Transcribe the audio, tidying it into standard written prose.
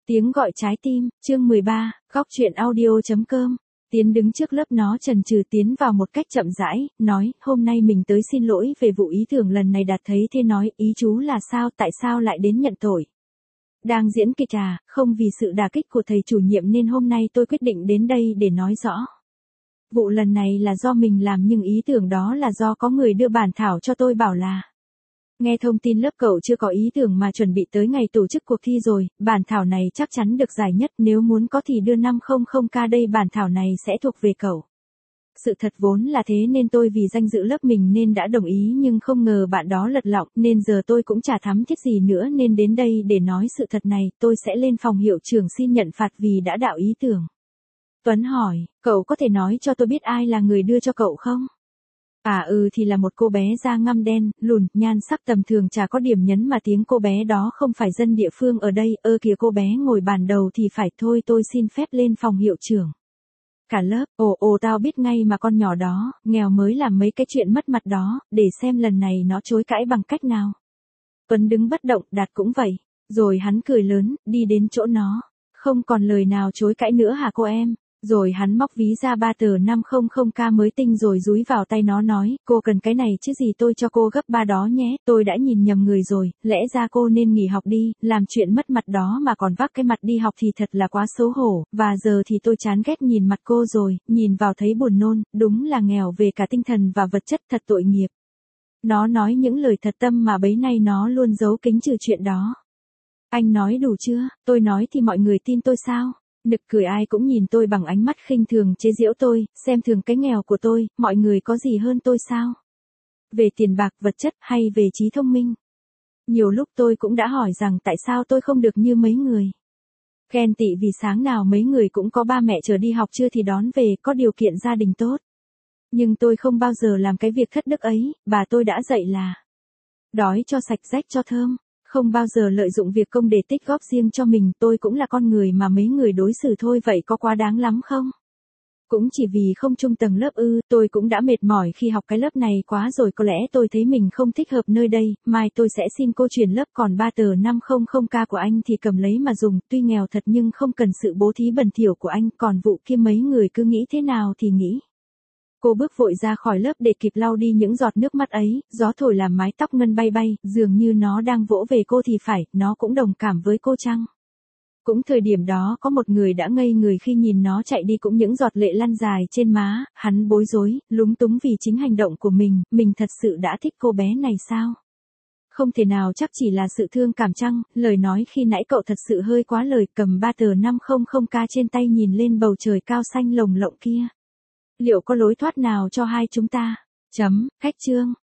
Tiếng gọi trái tim, chương 13, góc chuyện audio.com. Tiến đứng trước lớp nó chần chừ tiến vào một cách chậm rãi, nói, hôm nay mình tới xin lỗi về vụ ý tưởng lần này Đạt thấy thế nói, ý chú là sao, tại sao lại đến nhận tội? Đang diễn kịch à, không vì sự đả kích của thầy chủ nhiệm nên hôm nay tôi quyết định đến đây để nói rõ. Vụ lần này là do mình làm nhưng ý tưởng đó là do có người đưa bản thảo cho tôi bảo là. Nghe thông tin lớp cậu chưa có ý tưởng mà chuẩn bị tới ngày tổ chức cuộc thi rồi, bản thảo này chắc chắn được giải nhất, nếu muốn có thì đưa 500k đây, bản thảo này sẽ thuộc về cậu. Sự thật vốn là thế nên tôi vì danh dự lớp mình nên đã đồng ý, nhưng không ngờ bạn đó lật lọng nên giờ tôi cũng chả thắm thiết gì nữa nên đến đây để nói sự thật này. Tôi sẽ lên phòng hiệu trưởng xin nhận phạt vì đã đạo ý tưởng. Tuấn hỏi, cậu có thể nói cho tôi biết ai là người đưa cho cậu không? Thì là một cô bé da ngăm đen, lùn, nhan sắc tầm thường, chả có điểm nhấn mà tiếng cô bé đó không phải dân địa phương ở đây. Kìa cô bé ngồi bàn đầu thì phải. Thôi tôi xin phép lên phòng hiệu trưởng. Cả lớp, tao biết ngay mà, con nhỏ đó, nghèo mới làm mấy cái chuyện mất mặt đó, để xem lần này nó chối cãi bằng cách nào. Tuấn đứng bất động, Đạt cũng vậy. Rồi hắn cười lớn, đi đến chỗ nó. Không còn lời nào chối cãi nữa hả cô em? Rồi hắn móc ví ra 3 tờ 500k mới tinh rồi dúi vào tay nó nói, cô cần cái này chứ gì, tôi cho cô gấp 3 đó nhé. Tôi đã nhìn nhầm người rồi, lẽ ra cô nên nghỉ học đi, làm chuyện mất mặt đó mà còn vác cái mặt đi học thì thật là quá xấu hổ, và giờ thì tôi chán ghét nhìn mặt cô rồi, nhìn vào thấy buồn nôn, đúng là nghèo về cả tinh thần và vật chất, thật tội nghiệp. Nó nói những lời thật tâm mà bấy nay nó luôn giấu kín trừ chuyện đó. Anh nói đủ chưa? Tôi nói thì mọi người tin tôi sao? Nực cười, ai cũng nhìn tôi bằng ánh mắt khinh thường chế giễu tôi, xem thường cái nghèo của tôi, mọi người có gì hơn tôi sao? Về tiền bạc, vật chất hay về trí thông minh? Nhiều lúc tôi cũng đã hỏi rằng tại sao tôi không được như mấy người. Ghen tị vì sáng nào mấy người cũng có ba mẹ chở đi học, trưa thì đón về, có điều kiện gia đình tốt. Nhưng tôi không bao giờ làm cái việc thất đức ấy, bà tôi đã dạy là đói cho sạch, rách cho thơm. Không bao giờ lợi dụng việc công để tích góp riêng cho mình. Tôi cũng là con người mà mấy người đối xử thôi, vậy có quá đáng lắm không? Cũng chỉ vì không chung tầng lớp ư? Tôi cũng đã mệt mỏi khi học cái lớp này quá rồi, có lẽ tôi thấy mình không thích hợp nơi đây, mai tôi sẽ xin cô chuyển lớp, còn 3 tờ 500k của anh thì cầm lấy mà dùng, tuy nghèo thật nhưng không cần sự bố thí bẩn thỉu của anh, còn vụ kia mấy người cứ nghĩ thế nào thì nghĩ. Cô bước vội ra khỏi lớp để kịp lau đi những giọt nước mắt ấy, gió thổi làm mái tóc Ngân bay bay, dường như nó đang vỗ về cô thì phải, nó cũng đồng cảm với cô chăng? Cũng thời điểm đó có một người đã ngây người khi nhìn nó chạy đi, cũng những giọt lệ lăn dài trên má, hắn bối rối, lúng túng vì chính hành động của mình thật sự đã thích cô bé này sao? Không thể nào, chắc chỉ là sự thương cảm chăng? Lời nói khi nãy cậu thật sự hơi quá lời, cầm 3 tờ 500k trên tay nhìn lên bầu trời cao xanh lồng lộng kia. Liệu có lối thoát nào cho hai chúng ta? Hết chương.